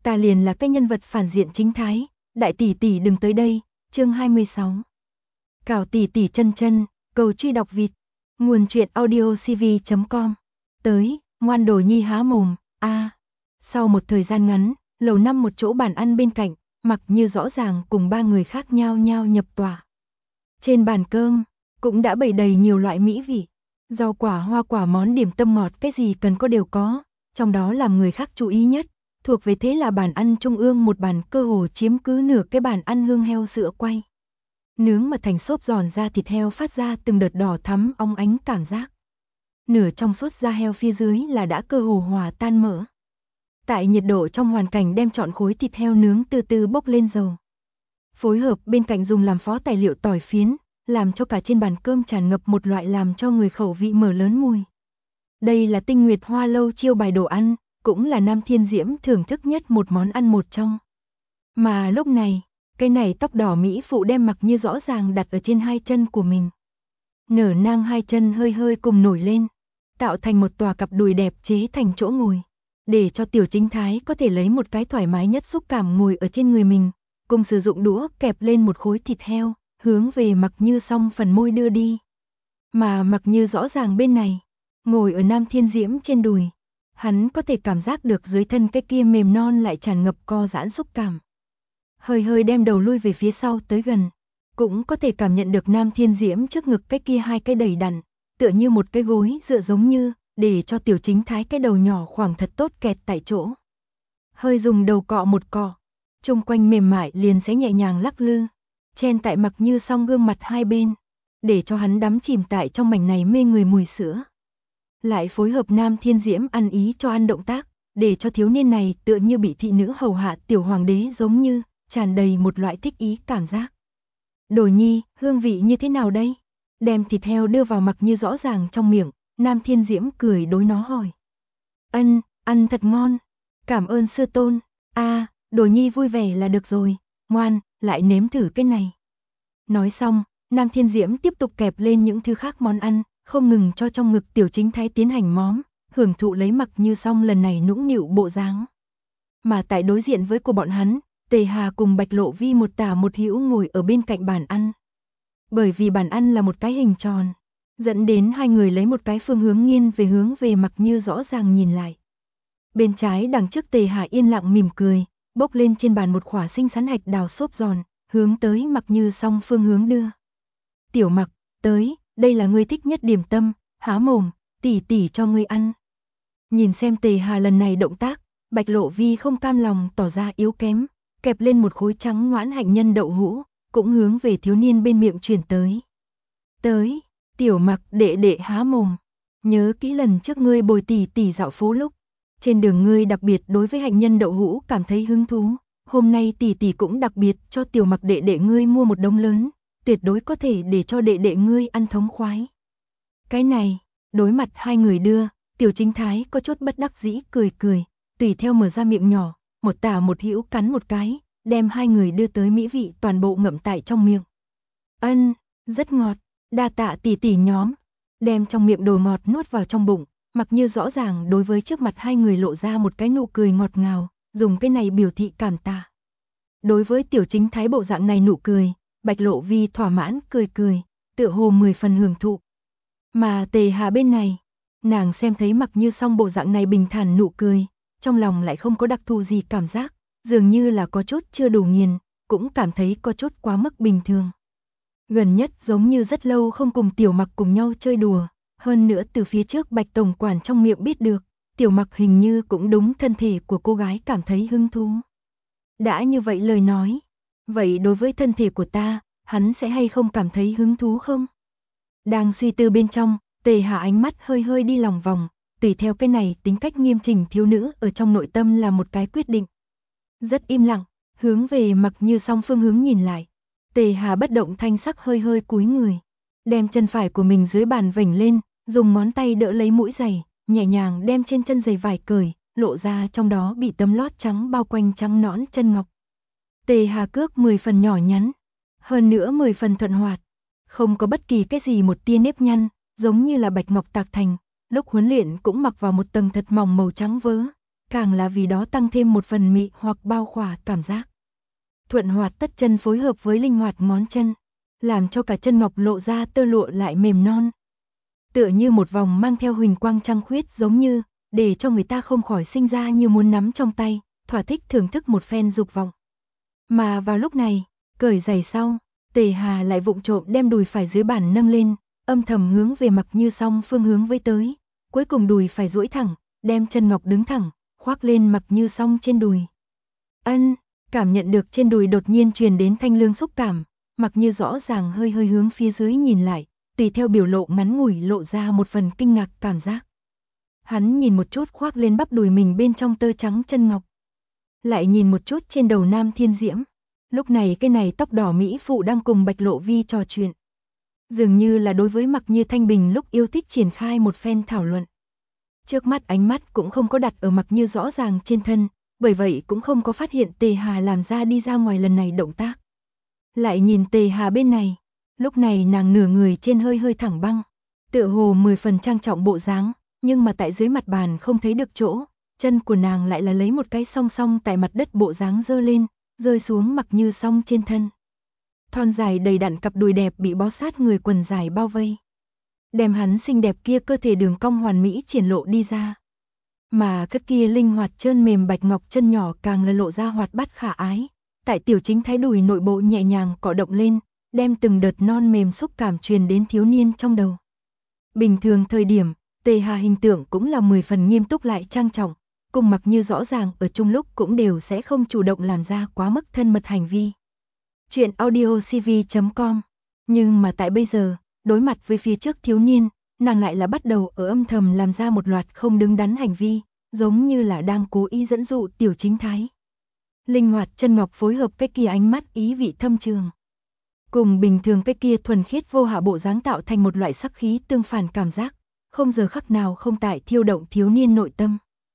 ta liền là cái nhân vật phản diện chính thái, đại tỷ tỷ đừng tới đây, chương 26. Cào tỷ tỷ chân chân, cầu truy đọc vịt, nguồn truyện audiocv.com, tới, ngoan đồ nhi há mồm, Sau một thời gian ngắn, lầu năm một chỗ bàn ăn bên cạnh, Mặc Như rõ ràng cùng ba người khác nhao nhao nhập tọa. Trên bàn cơm, cũng đã bày đầy nhiều loại mỹ vị, rau quả hoa quả món điểm tâm ngọt cái gì cần có đều có, trong đó làm người khác chú ý nhất, thuộc về thế là bàn ăn trung ương một bàn cơ hồ chiếm cứ nửa cái bàn ăn hương heo sữa quay. Nướng mà thành xốp giòn da thịt heo phát ra từng đợt đỏ thắm óng ánh cảm giác. Nửa trong suốt da heo phía dưới là đã cơ hồ hòa tan mỡ. Tại nhiệt độ trong hoàn cảnh đem trọn khối thịt heo nướng từ từ bốc lên dầu. Phối hợp bên cạnh dùng làm phó tài liệu tỏi phiến, làm cho cả trên bàn cơm tràn ngập một loại làm cho người khẩu vị mở lớn mùi. Đây là Tinh Nguyệt Hoa lâu chiêu bài đồ ăn, cũng là Nam Thiên Diễm thưởng thức nhất một món ăn một trong. Mà lúc này, cái này tóc đỏ mỹ phụ đem Mặc Như rõ ràng đặt ở trên hai chân của mình. Nở nang hai chân hơi hơi cùng nổi lên, tạo thành một tòa cặp đùi đẹp chế thành chỗ ngồi, để cho tiểu chính thái có thể lấy một cái thoải mái nhất xúc cảm ngồi ở trên người mình, cùng sử dụng đũa kẹp lên một khối thịt heo, hướng về Mặc Như song phần môi đưa đi. Mà Mặc Như rõ ràng bên này, ngồi ở Nam Thiên Diễm trên đùi, hắn có thể cảm giác được dưới thân cái kia mềm non lại tràn ngập co giãn xúc cảm. Hơi hơi đem đầu lui về phía sau tới gần, cũng có thể cảm nhận được Nam Thiên Diễm trước ngực cái kia hai cái đầy đặn, tựa như một cái gối dựa giống như, để cho tiểu chính thái cái đầu nhỏ khoảng thật tốt kẹt tại chỗ. Hơi dùng đầu cọ một cọ, chung quanh mềm mại liền sẽ nhẹ nhàng lắc lư, chen tại Mặc Như song gương mặt hai bên, để cho hắn đắm chìm tại trong mảnh này mê người mùi sữa. Lại phối hợp Nam Thiên Diễm ăn ý cho ăn động tác, để cho thiếu niên này tựa như bị thị nữ hầu hạ tiểu hoàng đế giống như, tràn đầy một loại thích ý cảm giác. Đồ nhi, hương vị như thế nào đây? Đem thịt heo đưa vào Mặc Như rõ ràng trong miệng, Nam Thiên Diễm cười đối nó hỏi. Ăn thật ngon, cảm ơn sư tôn, đồ nhi vui vẻ là được rồi, ngoan, lại nếm thử cái này. Nói xong, Nam Thiên Diễm tiếp tục kẹp lên những thứ khác món ăn, không ngừng cho trong ngực tiểu chính thái tiến hành móm, hưởng thụ lấy Mặc Như xong lần này nũng nịu bộ dáng. Mà tại đối diện với của bọn hắn, Tề Hà cùng Bạch Lộ Vi một tả một hữu ngồi ở bên cạnh bàn ăn. Bởi vì bàn ăn là một cái hình tròn, dẫn đến hai người lấy một cái phương hướng nghiêng về hướng về Mặc Như rõ ràng nhìn lại. Bên trái đằng trước Tề Hà yên lặng mỉm cười, bốc lên trên bàn một khỏa xinh xắn hạch đào xốp giòn, hướng tới Mặc Như song phương hướng đưa. Tiểu Mặc, tới, đây là ngươi thích nhất điểm tâm, há mồm, tỷ tỷ cho ngươi ăn. Nhìn xem Tề Hà lần này động tác, Bạch Lộ Vi không cam lòng tỏ ra yếu kém, kẹp lên một khối trắng ngoãn hạnh nhân đậu hũ, cũng hướng về thiếu niên bên miệng truyền tới. Tới, Tiểu Mặc đệ đệ há mồm, nhớ kỹ lần trước ngươi bồi tỷ tỷ dạo phố lúc, trên đường ngươi đặc biệt đối với hạnh nhân đậu hũ cảm thấy hứng thú, hôm nay tỷ tỷ cũng đặc biệt cho Tiểu Mặc đệ đệ ngươi mua một đống lớn, tuyệt đối có thể để cho đệ đệ ngươi ăn thống khoái. Cái này, đối mặt hai người đưa, tiểu chính thái có chút bất đắc dĩ cười cười, tùy theo mở ra miệng nhỏ, một tả một hữu cắn một cái, đem hai người đưa tới mỹ vị toàn bộ ngậm tại trong miệng. Rất ngọt, đa tạ tỷ tỷ nhóm, đem trong miệng đồ ngọt nuốt vào trong bụng, Mặc Như rõ ràng đối với trước mặt hai người lộ ra một cái nụ cười ngọt ngào, dùng cái này biểu thị cảm tạ. Đối với tiểu chính thái bộ dạng này nụ cười, Bạch Lộ Vi thỏa mãn cười cười, tựa hồ 10 phần hưởng thụ. Mà Tề Hà bên này, nàng xem thấy Mặc Như song bộ dạng này bình thản nụ cười, trong lòng lại không có đặc thù gì cảm giác, dường như là có chút chưa đủ nghiền, cũng cảm thấy có chút quá mức bình thường. Gần nhất giống như rất lâu không cùng Tiểu Mặc cùng nhau chơi đùa, hơn nữa từ phía trước Bạch tổng quản trong miệng biết được, Tiểu Mặc hình như cũng đúng thân thể của cô gái cảm thấy hứng thú. Đã như vậy lời nói, vậy đối với thân thể của ta, hắn sẽ hay không cảm thấy hứng thú không? Đang suy tư bên trong, Tề Hà ánh mắt hơi hơi đi lòng vòng, tùy theo cái này tính cách nghiêm chỉnh thiếu nữ ở trong nội tâm là một cái quyết định. Rất im lặng, hướng về Mặc Như song phương hướng nhìn lại. Tề Hà bất động thanh sắc hơi hơi cúi người, đem chân phải của mình dưới bàn vểnh lên, dùng ngón tay đỡ lấy mũi giày, nhẹ nhàng đem trên chân giày vải cởi, lộ ra trong đó bị tấm lót trắng bao quanh trắng nõn chân ngọc. Tề Hà cước 10 phần nhỏ nhắn, hơn nữa 10 phần thuận hoạt, không có bất kỳ cái gì một tia nếp nhăn, giống như là bạch ngọc tạc thành, lúc huấn luyện cũng mặc vào một tầng thật mỏng màu trắng vớ, càng là vì đó tăng thêm một phần mị hoặc bao khỏa cảm giác. Thuận hoạt tất chân phối hợp với linh hoạt ngón chân, làm cho cả chân ngọc lộ ra tơ lụa lại mềm non. Tựa như một vòng mang theo huỳnh quang trăng khuyết, giống như để cho người ta không khỏi sinh ra như muốn nắm trong tay, thỏa thích thưởng thức một phen dục vọng. Mà vào lúc này, cởi giày sau, Tề Hà lại vụng trộm đem đùi phải dưới bàn nâng lên, âm thầm hướng về Mặc Như Song phương hướng với tới, cuối cùng đùi phải duỗi thẳng, đem chân ngọc đứng thẳng, khoác lên Mặc Như Song trên đùi. Ân, cảm nhận được trên đùi đột nhiên truyền đến thanh lương xúc cảm, Mặc Như rõ ràng hơi hơi hướng phía dưới nhìn lại, tùy theo biểu lộ ngắn ngủi lộ ra một phần kinh ngạc cảm giác. Hắn nhìn một chút khoác lên bắp đùi mình bên trong tơ trắng chân ngọc, lại nhìn một chút trên đầu Nam Thiên Diễm. Lúc này cái này tóc đỏ mỹ phụ đang cùng Bạch Lộ Vi trò chuyện. Dường như là đối với Mặc Như Thanh Bình lúc yêu thích triển khai một phen thảo luận. Trước mắt ánh mắt cũng không có đặt ở Mặc Như rõ ràng trên thân, bởi vậy cũng không có phát hiện Tề Hà làm ra đi ra ngoài lần này động tác. Lại nhìn Tề Hà bên này, lúc này nàng nửa người trên hơi hơi thẳng băng, tựa hồ 10 phần trang trọng bộ dáng, nhưng mà tại dưới mặt bàn không thấy được chỗ, chân của nàng lại là lấy một cái song song tại mặt đất bộ dáng dơ lên, rơi xuống Mặc Như Song trên thân. Thon dài đầy đặn cặp đùi đẹp bị bó sát người quần dài bao vây, đem hắn xinh đẹp kia cơ thể đường cong hoàn mỹ triển lộ đi ra. Mà cái kia linh hoạt trơn mềm bạch ngọc chân nhỏ càng là lộ ra hoạt bát khả ái, tại Tiểu Chính Thái đùi nội bộ nhẹ nhàng cọ động lên, đem từng đợt non mềm xúc cảm truyền đến thiếu niên trong đầu. Bình thường thời điểm, Tề Hà hình tượng cũng là 10 phần nghiêm túc lại trang trọng, cùng Mặc Như rõ ràng ở chung lúc cũng đều sẽ không chủ động làm ra quá mức thân mật hành vi. Chuyện audiocv.com. Nhưng mà tại bây giờ, đối mặt với phía trước thiếu niên, nàng lại là bắt đầu ở âm thầm làm ra một loạt không đứng đắn hành vi, giống như là đang cố ý dẫn dụ Tiểu Chính Thái. Linh hoạt chân ngọc phối hợp cái kia ánh mắt ý vị thâm trường, cùng bình thường cái kia thuần khiết vô hạ bộ dáng tạo thành một loại sắc khí tương phản cảm giác, không giờ khắc nào không tại thiêu động thiếu niên nội tâm.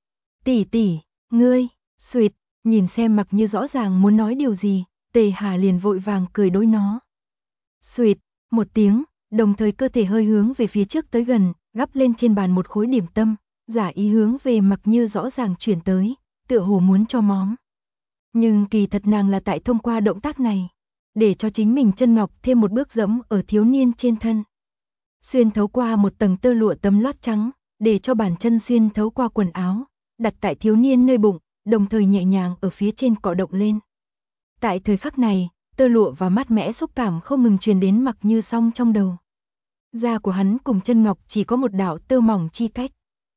Tỷ tỷ, ngươi, xuyệt, nhìn xem Mặc Như rõ ràng muốn nói điều gì, Tề Hà liền vội vàng cười đối nó. Xuyệt, một tiếng, đồng thời cơ thể hơi hướng về phía trước tới gần, gắp lên trên bàn một khối điểm tâm, giả ý hướng về Mặc Như rõ ràng chuyển tới, tựa hồ muốn cho móm. Nhưng kỳ thật nàng là tại thông qua động tác này, để cho chính mình chân ngọc thêm một bước dẫm ở thiếu niên trên thân. Xuyên thấu qua một tầng tơ lụa tấm lót trắng, để cho bàn chân xuyên thấu qua quần áo, đặt tại thiếu niên nơi bụng, đồng thời nhẹ nhàng ở phía trên cọ động lên. Tại thời khắc này, tơ lụa và mát mẻ xúc cảm không ngừng truyền đến Mặc Như Song trong đầu. Da của hắn cùng chân ngọc chỉ có một đạo tơ mỏng chi cách.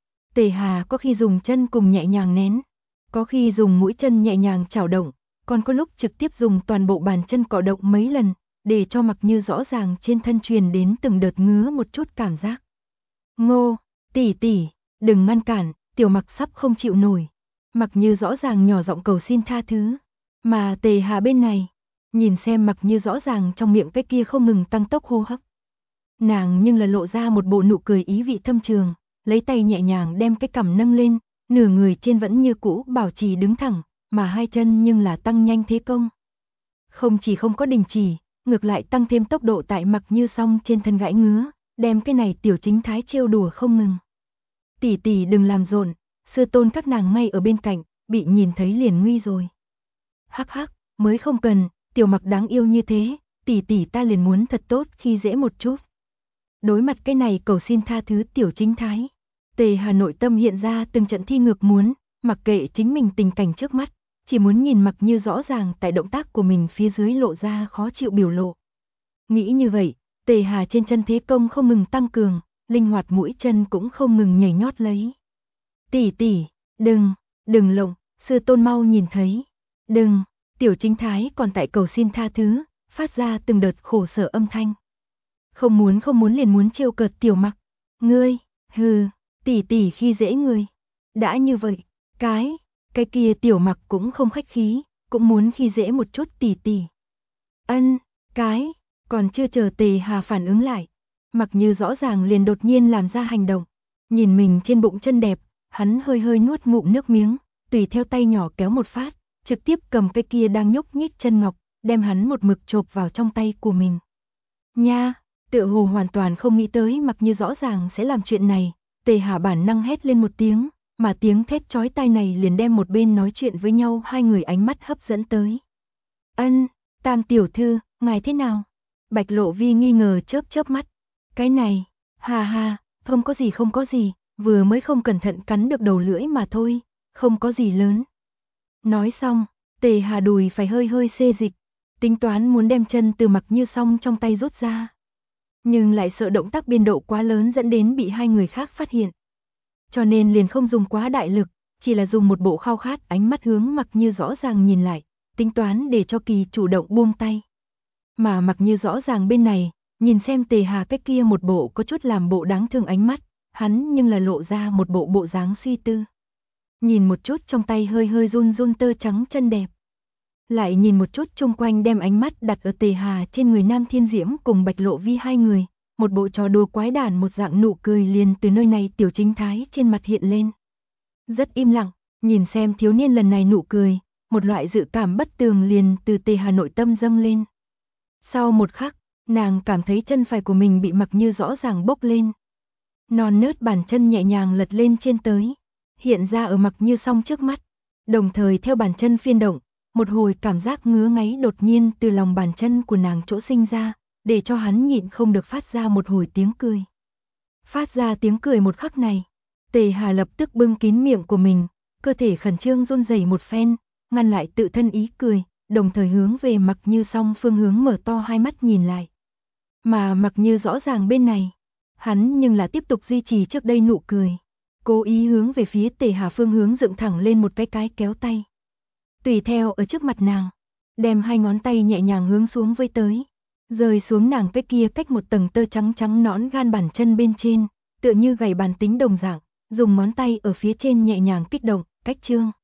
Tề Hà có khi dùng chân cùng nhẹ nhàng nén, có khi dùng mũi chân nhẹ nhàng chảo động, còn có lúc trực tiếp dùng toàn bộ bàn chân cọ động mấy lần, để cho Mặc Như rõ ràng trên thân truyền đến từng đợt ngứa một chút cảm giác. Ngô, tỷ tỷ, đừng ngăn cản, Tiểu Mặc sắp không chịu nổi. Mặc Như rõ ràng nhỏ giọng cầu xin tha thứ, mà Tề Hà bên này, nhìn xem Mặc Như rõ ràng trong miệng cái kia không ngừng tăng tốc hô hấp. Nàng nhưng là lộ ra một bộ nụ cười ý vị thâm trường, lấy tay nhẹ nhàng đem cái cằm nâng lên, nửa người trên vẫn như cũ bảo trì đứng thẳng, mà hai chân nhưng là tăng nhanh thế công. Không chỉ không có đình chỉ, ngược lại tăng thêm tốc độ tại Mặc Như Song trên thân gãi ngứa, đem cái này Tiểu Chính Thái trêu đùa không ngừng. Tỷ tỷ đừng làm rộn, sư tôn các nàng ngay ở bên cạnh, bị nhìn thấy liền nguy rồi. Hắc hắc, mới không cần, Tiểu Mặc đáng yêu như thế, tỷ tỷ ta liền muốn thật tốt khi dễ một chút. Đối mặt cái này cầu xin tha thứ Tiểu Chính Thái, Tề Hà nội tâm hiện ra từng trận thi ngược muốn, mặc kệ chính mình tình cảnh trước mắt, chỉ muốn nhìn Mặc Như rõ ràng tại động tác của mình phía dưới lộ ra khó chịu biểu lộ. Nghĩ như vậy, Tề Hà trên chân thế công không ngừng tăng cường, linh hoạt mũi chân cũng không ngừng nhảy nhót lấy. Tỷ tỷ, đừng lộng, sư tôn mau nhìn thấy. Đừng, Tiểu Chính Thái còn tại cầu xin tha thứ, phát ra từng đợt khổ sở âm thanh. Không muốn liền muốn trêu cợt Tiểu Mặc. Ngươi, hừ, tỷ tỷ khi dễ ngươi. Đã như vậy, cái kia Tiểu Mặc cũng không khách khí, cũng muốn khi dễ một chút tỷ tỷ. Ân, còn chưa chờ Tề Hà phản ứng lại, Mặc Như rõ ràng liền đột nhiên làm ra hành động. Nhìn mình trên bụng chân đẹp, hắn hơi hơi nuốt ngụm nước miếng, tùy theo tay nhỏ kéo một phát, trực tiếp cầm cái kia đang nhúc nhích chân ngọc, đem hắn một mực chộp vào trong tay của mình. Nha, tựa hồ hoàn toàn không nghĩ tới Mặc Như rõ ràng sẽ làm chuyện này, Tề Hà bản năng hét lên một tiếng, mà tiếng thét chói tai này liền đem một bên nói chuyện với nhau hai người ánh mắt hấp dẫn tới. Ân, Tam tiểu thư, ngài thế nào? Bạch Lộ Vi nghi ngờ chớp chớp mắt. Cái này, hà hà, không có gì, vừa mới không cẩn thận cắn được đầu lưỡi mà thôi, không có gì lớn. Nói xong, Tề Hà đùi phải hơi hơi xê dịch, tính toán muốn đem chân từ Mặc Như Song trong tay rút ra. Nhưng lại sợ động tác biên độ quá lớn dẫn đến bị hai người khác phát hiện. Cho nên liền không dùng quá đại lực, chỉ là dùng một bộ khao khát ánh mắt hướng Mặc Như rõ ràng nhìn lại, tính toán để cho Kỳ chủ động buông tay. Mà Mặc Như rõ ràng bên này, nhìn xem Tề Hà cách kia một bộ có chút làm bộ đáng thương ánh mắt, hắn nhưng là lộ ra một bộ bộ dáng suy tư. Nhìn một chút trong tay hơi hơi run run tơ trắng chân đẹp. Lại nhìn một chút chung quanh đem ánh mắt đặt ở Tề Hà trên người Nam Thiên Diễm cùng Bạch Lộ Vi hai người, một bộ trò đùa quái đản một dạng nụ cười liền từ nơi này tiểu chính thái trên mặt hiện lên. Rất im lặng, nhìn xem thiếu niên lần này nụ cười, một loại dự cảm bất tường liền từ Tề Hà nội tâm dâng lên. Sau một khắc, nàng cảm thấy chân phải của mình bị Mặc Như rõ ràng bốc lên. Non nớt bàn chân nhẹ nhàng lật lên trên tới, hiện ra ở Mặc Như Song trước mắt, đồng thời theo bàn chân phiên động, một hồi cảm giác ngứa ngáy đột nhiên từ lòng bàn chân của nàng chỗ sinh ra, để cho hắn nhịn không được phát ra một hồi tiếng cười. Phát ra tiếng cười một khắc này, Tề Hà lập tức bưng kín miệng của mình, cơ thể khẩn trương run rẩy một phen, ngăn lại tự thân ý cười, đồng thời hướng về Mặc Như Song phương hướng mở to hai mắt nhìn lại. Mà Mặc Như rõ ràng bên này, hắn nhưng là tiếp tục duy trì trước đây nụ cười, cố ý hướng về phía Tề Hà phương hướng dựng thẳng lên một cái kéo tay. Tùy theo ở trước mặt nàng, đem hai ngón tay nhẹ nhàng hướng xuống với tới, rơi xuống nàng cái kia cách một tầng tơ trắng trắng nõn gan bàn chân bên trên, tựa như gảy bàn tính đồng dạng, dùng ngón tay ở phía trên nhẹ nhàng kích động, cách trương.